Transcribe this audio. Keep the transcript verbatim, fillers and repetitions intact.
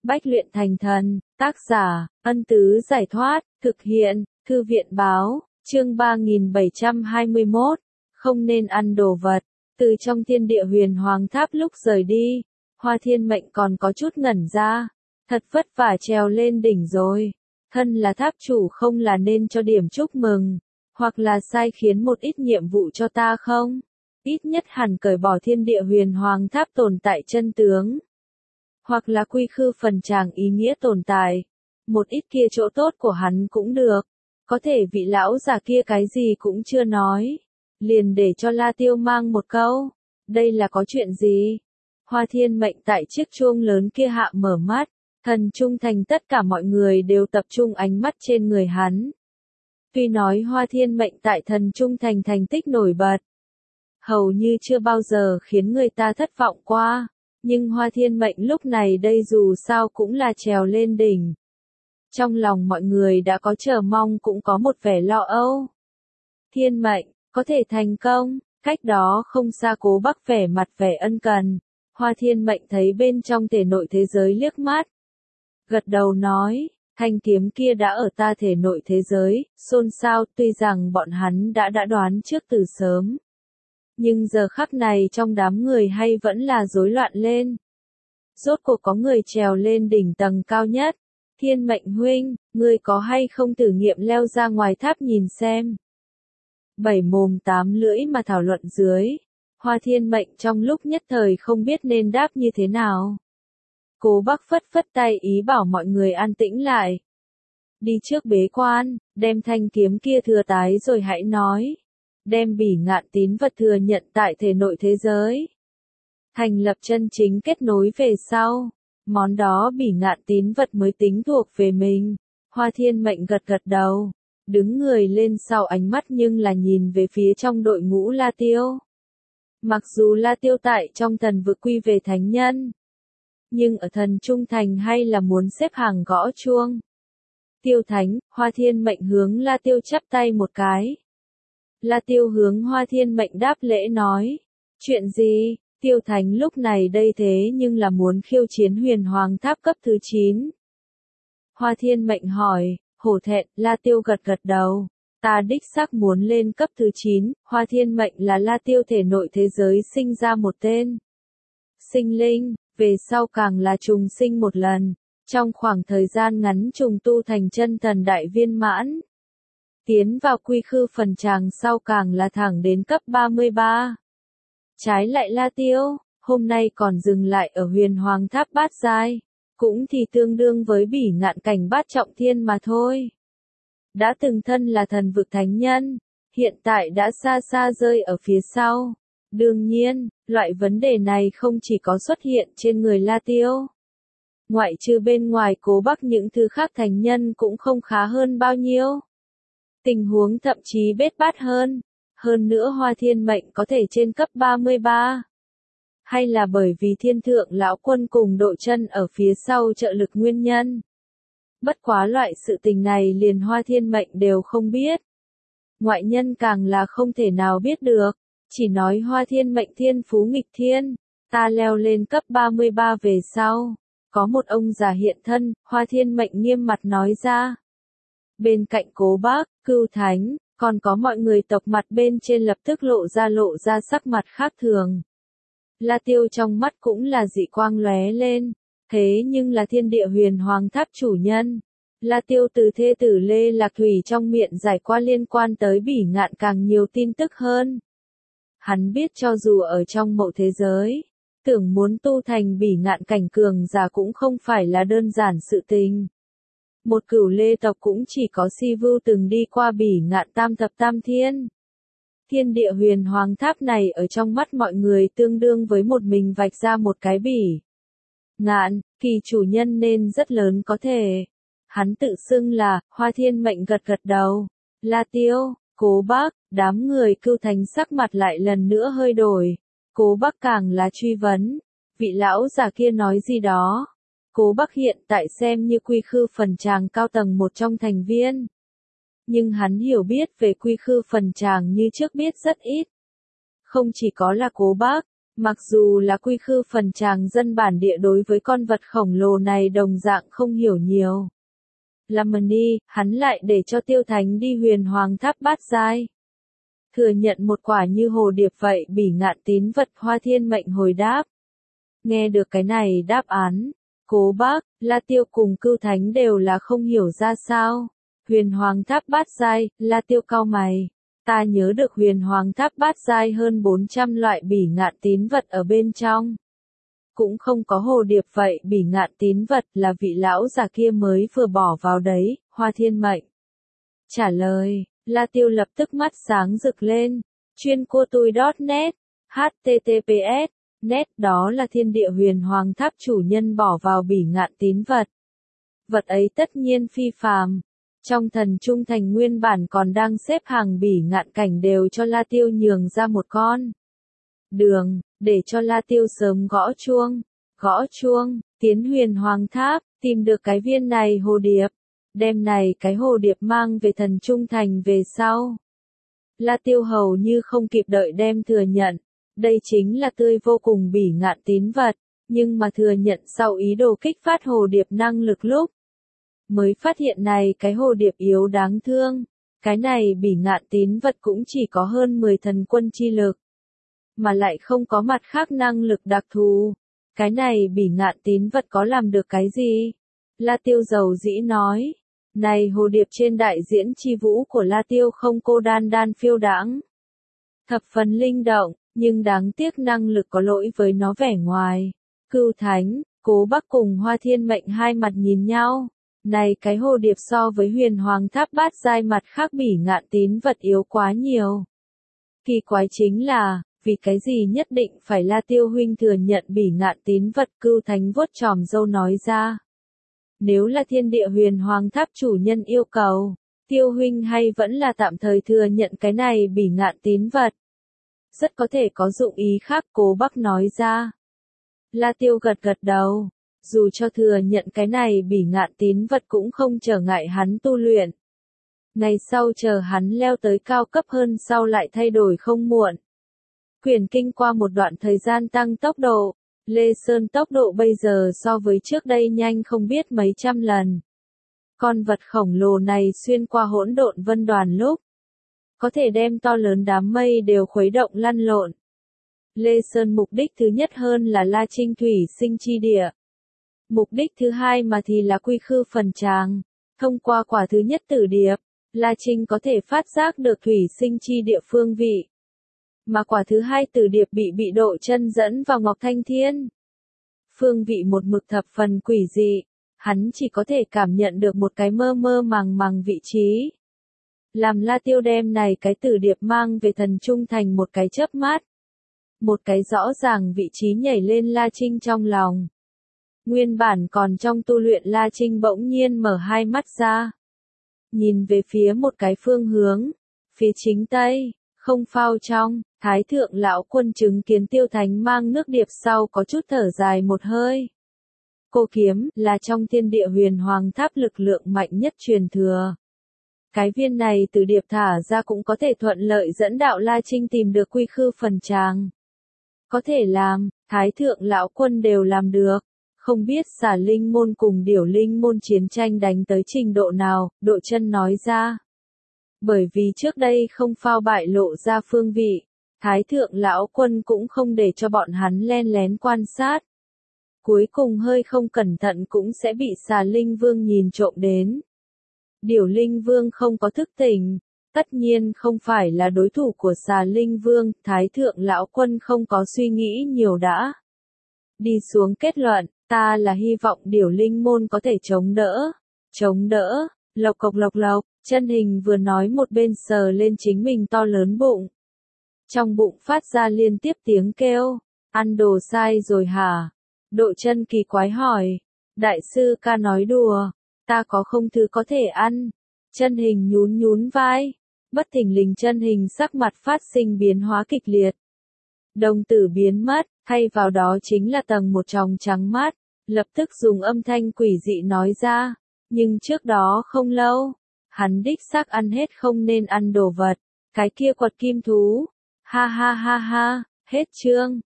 Bách luyện thành thần, tác giả, Ân Tứ Giải Thoát, thực hiện, Thư viện báo, chương ba nghìn bảy trăm hai mươi mốt, không nên ăn đồ vật. Từ trong thiên địa huyền hoàng tháp lúc rời đi, Hoa Thiên Mệnh còn có chút ngẩn ra, thật vất vả trèo lên đỉnh rồi. Thân là tháp chủ không là nên cho điểm chúc mừng, hoặc là sai khiến một ít nhiệm vụ cho ta không? Ít nhất hẳn cởi bỏ thiên địa huyền hoàng tháp tồn tại chân tướng. Hoặc là quy khư phần tràng ý nghĩa tồn tại. Một ít kia chỗ tốt của hắn cũng được. Có thể vị lão già kia cái gì cũng chưa nói. Liền để cho La Tiêu mang một câu. Đây là có chuyện gì? Hoa Thiên Mệnh tại chiếc chuông lớn kia hạ mở mắt. Thần trung thành tất cả mọi người đều tập trung ánh mắt trên người hắn. Tuy nói Hoa Thiên Mệnh tại thần trung thành thành tích nổi bật. Hầu như chưa bao giờ khiến người ta thất vọng qua. Nhưng Hoa Thiên Mệnh lúc này đây dù sao cũng là trèo lên đỉnh. Trong lòng mọi người đã có chờ mong cũng có một vẻ lo âu. Thiên Mệnh, có thể thành công, cách đó không xa Cố Bắc vẻ mặt vẻ ân cần. Hoa Thiên Mệnh thấy bên trong thể nội thế giới liếc mắt. Gật đầu nói, thanh kiếm kia đã ở ta thể nội thế giới, xôn xao tuy rằng bọn hắn đã đã đoán trước từ sớm. Nhưng giờ khắc này trong đám người hay vẫn là rối loạn lên. Rốt cuộc có người trèo lên đỉnh tầng cao nhất. Thiên Mệnh huynh, ngươi có hay không thử nghiệm leo ra ngoài tháp nhìn xem. Bảy mồm tám lưỡi mà thảo luận dưới. Hoa Thiên Mệnh trong lúc nhất thời không biết nên đáp như thế nào. Cố Bắc phất phất tay ý bảo mọi người an tĩnh lại. Đi trước bế quan, đem thanh kiếm kia thừa tái rồi hãy nói. Đem bỉ ngạn tín vật thừa nhận tại thể nội thế giới. Thành lập chân chính kết nối về sau. Món đó bỉ ngạn tín vật mới tính thuộc về mình. Hoa Thiên Mệnh gật gật đầu. Đứng người lên sau ánh mắt nhưng là nhìn về phía trong đội ngũ La Tiêu. Mặc dù La Tiêu tại trong thần vực quy về thánh nhân. Nhưng ở thần trung thành hay là muốn xếp hàng gõ chuông. Tiêu Thánh, Hoa Thiên Mệnh hướng La Tiêu chắp tay một cái. La Tiêu hướng Hoa Thiên Mệnh đáp lễ nói. Chuyện gì? Tiêu Thánh lúc này đây thế nhưng là muốn khiêu chiến huyền hoàng tháp cấp thứ chín. Hoa Thiên Mệnh hỏi, hổ thẹn, La Tiêu gật gật đầu. Ta đích xác muốn lên cấp thứ chín, Hoa Thiên Mệnh là La Tiêu thể nội thế giới sinh ra một tên. Sinh linh, về sau càng là trùng sinh một lần. Trong khoảng thời gian ngắn trùng tu thành chân thần đại viên mãn. Tiến vào quy khư phần tràng sau càng là thẳng đến cấp ba mươi ba. Trái lại La Tiêu, hôm nay còn dừng lại ở huyền hoàng tháp bát giai, cũng thì tương đương với bỉ ngạn cảnh bát trọng thiên mà thôi. Đã từng thân là thần vực thánh nhân, hiện tại đã xa xa rơi ở phía sau. Đương nhiên, loại vấn đề này không chỉ có xuất hiện trên người La Tiêu. Ngoại trừ bên ngoài Cố Bắc những thứ khác thánh nhân cũng không khá hơn bao nhiêu. Tình huống thậm chí bết bát hơn. Hơn nữa Hoa Thiên Mệnh có thể trên cấp ba mươi ba. Hay là bởi vì thiên thượng lão quân cùng đội chân ở phía sau trợ lực nguyên nhân. Bất quá loại sự tình này liền Hoa Thiên Mệnh đều không biết. Ngoại nhân càng là không thể nào biết được. Chỉ nói Hoa Thiên Mệnh thiên phú nghịch thiên. Ta leo lên cấp ba mươi ba về sau. Có một ông già hiện thân, Hoa Thiên Mệnh nghiêm mặt nói ra. Bên cạnh Cố Bắc, Cưu Thánh, còn có mọi người tộc mặt bên trên lập tức lộ ra lộ ra sắc mặt khác thường. La Tiêu trong mắt cũng là dị quang lóe lên, thế nhưng là thiên địa huyền hoàng tháp chủ nhân. La Tiêu từ thê tử Lê Lạc Thủy trong miệng giải qua liên quan tới bỉ ngạn càng nhiều tin tức hơn. Hắn biết cho dù ở trong mộ thế giới, tưởng muốn tu thành bỉ ngạn cảnh cường giả cũng không phải là đơn giản sự tình. Một cửu Lê tộc cũng chỉ có Si Vưu từng đi qua bỉ ngạn tam thập tam thiên. Thiên địa huyền hoàng tháp này ở trong mắt mọi người tương đương với một mình vạch ra một cái bỉ ngạn, kỳ chủ nhân nên rất lớn có thể. Hắn tự xưng là, Hoa Thiên Mệnh gật gật đầu. La Tiêu, Cố Bắc, đám người Cưu Thánh sắc mặt lại lần nữa hơi đổi. Cố Bắc càng là truy vấn. Vị lão già kia nói gì đó. Cố Bắc hiện tại xem như quy khư phần tràng cao tầng một trong thành viên. Nhưng hắn hiểu biết về quy khư phần tràng như trước biết rất ít. Không chỉ có là Cố Bắc, Mặc dù là quy khư phần tràng dân bản địa đối với con vật khổng lồ này đồng dạng không hiểu nhiều. Lamani, hắn lại để cho Tiêu Thánh đi huyền hoàng tháp bát giai. Thừa nhận một quả như hồ điệp vậy bỉ ngạn tín vật Hoa Thiên Mệnh hồi đáp. Nghe được cái này đáp án, Cố Bác, La Tiêu cùng Cưu Thánh đều là không hiểu ra sao. Huyền hoàng tháp bát giai, La Tiêu cau mày. Ta nhớ được huyền hoàng tháp bát giai hơn bốn trăm loại bỉ ngạn tín vật ở bên trong. Cũng không có hồ điệp vậy bỉ ngạn tín vật là vị lão già kia mới vừa bỏ vào đấy, Hoa Thiên Mệnh. Trả lời, La Tiêu lập tức mắt sáng rực lên. Chuyên cô tui .net, H T T P S, net đó là thiên địa huyền hoàng tháp chủ nhân bỏ vào bỉ ngạn tín vật. Vật ấy tất nhiên phi phàm. Trong thần trung thành nguyên bản còn đang xếp hàng bỉ ngạn cảnh đều cho La Tiêu nhường ra một con đường, để cho La Tiêu sớm gõ chuông, gõ chuông, tiến huyền hoàng tháp, tìm được cái viên này hồ điệp, đem này cái hồ điệp mang về thần trung thành về sau. La Tiêu hầu như không kịp đợi đem thừa nhận, đây chính là tươi vô cùng bỉ ngạn tín vật, nhưng mà thừa nhận sau ý đồ kích phát hồ điệp năng lực lúc. Mới phát hiện này cái hồ điệp yếu đáng thương, cái này bỉ ngạn tín vật cũng chỉ có hơn mười thần quân chi lực, mà lại không có mặt khác năng lực đặc thù. Cái này bỉ ngạn tín vật có làm được cái gì? La Tiêu dầu dĩ nói, này hồ điệp trên đại diễn chi vũ của La Tiêu không cô đan đan phiêu đãng. Thập phần linh động, nhưng đáng tiếc năng lực có lỗi với nó vẻ ngoài. Cưu Thánh, Cố Bác cùng Hoa Thiên Mệnh hai mặt nhìn nhau. Này cái hồ điệp so với huyền hoàng tháp bát giai mặt khác bỉ ngạn tín vật yếu quá nhiều. Kỳ quái chính là, vì cái gì nhất định phải La Tiêu huynh thừa nhận bỉ ngạn tín vật? Cưu Thánh vuốt chòm râu nói ra. Nếu là thiên địa huyền hoàng tháp chủ nhân yêu cầu, Tiêu huynh hay vẫn là tạm thời thừa nhận cái này bỉ ngạn tín vật? Rất có thể có dụng ý khác, Cố Bác nói ra. La Tiêu gật gật đầu. Dù cho thừa nhận cái này bỉ ngạn tín vật cũng không trở ngại hắn tu luyện. Ngày sau chờ hắn leo tới cao cấp hơn sau lại thay đổi không muộn. Quyển kinh qua một đoạn thời gian tăng tốc độ, Lê Sơn tốc độ bây giờ so với trước đây nhanh không biết mấy trăm lần. Con vật khổng lồ này xuyên qua hỗn độn vân đoàn lúc, có thể đem to lớn đám mây đều khuấy động lăn lộn. Lê Sơn mục đích thứ nhất hơn là La Trinh thủy sinh chi địa. Mục đích thứ hai mà thì là quy khư phần tràng. Thông qua quả thứ nhất tử điệp, La Trinh có thể phát giác được thủy sinh chi địa phương vị. Mà quả thứ hai tử điệp bị bị độ chân dẫn vào Ngọc Thanh Thiên. Phương vị một mực thập phần quỷ dị, hắn chỉ có thể cảm nhận được một cái mơ mơ màng màng vị trí. Làm La Tiêu đem này cái tử điệp mang về thần trung thành một cái chớp mắt. Một cái rõ ràng vị trí nhảy lên La Trinh trong lòng. Nguyên bản còn trong tu luyện La Trinh bỗng nhiên mở hai mắt ra. Nhìn về phía một cái phương hướng, phía chính tây, không phao trong, Thái thượng lão quân chứng kiến Tiêu Thánh mang nước điệp sau có chút thở dài một hơi. Cô kiếm là trong thiên địa huyền hoàng tháp lực lượng mạnh nhất truyền thừa. Cái viên này từ điệp thả ra cũng có thể thuận lợi dẫn đạo La Trinh tìm được quy khư phần tràng. Có thể làm, Thái thượng lão quân đều làm được. Không biết xà linh môn cùng điểu linh môn chiến tranh đánh tới trình độ nào, Độ Chân nói ra. Bởi vì trước đây không phao bại lộ ra phương vị, Thái thượng lão quân cũng không để cho bọn hắn len lén quan sát. Cuối cùng hơi không cẩn thận cũng sẽ bị xà linh vương nhìn trộm đến. Điểu linh vương không có thức tỉnh, tất nhiên không phải là đối thủ của xà linh vương, Thái thượng lão quân không có suy nghĩ nhiều đã. Đi xuống kết luận, ta là hy vọng điểu linh môn có thể chống đỡ, chống đỡ, lộc cộc lộc lộc, chân hình vừa nói một bên sờ lên chính mình to lớn bụng. Trong bụng phát ra liên tiếp tiếng kêu, ăn đồ sai rồi hả? Độ Chân kỳ quái hỏi, đại sư ca nói đùa, ta có không thứ có thể ăn. Chân hình nhún nhún vai, bất thình lình chân hình sắc mặt phát sinh biến hóa kịch liệt. Đồng tử biến mất, thay vào đó chính là tầng một tròng trắng mát, lập tức dùng âm thanh quỷ dị nói ra, nhưng trước đó không lâu, hắn đích xác ăn hết không nên ăn đồ vật, cái kia quật kim thú, ha ha ha ha, hết chương.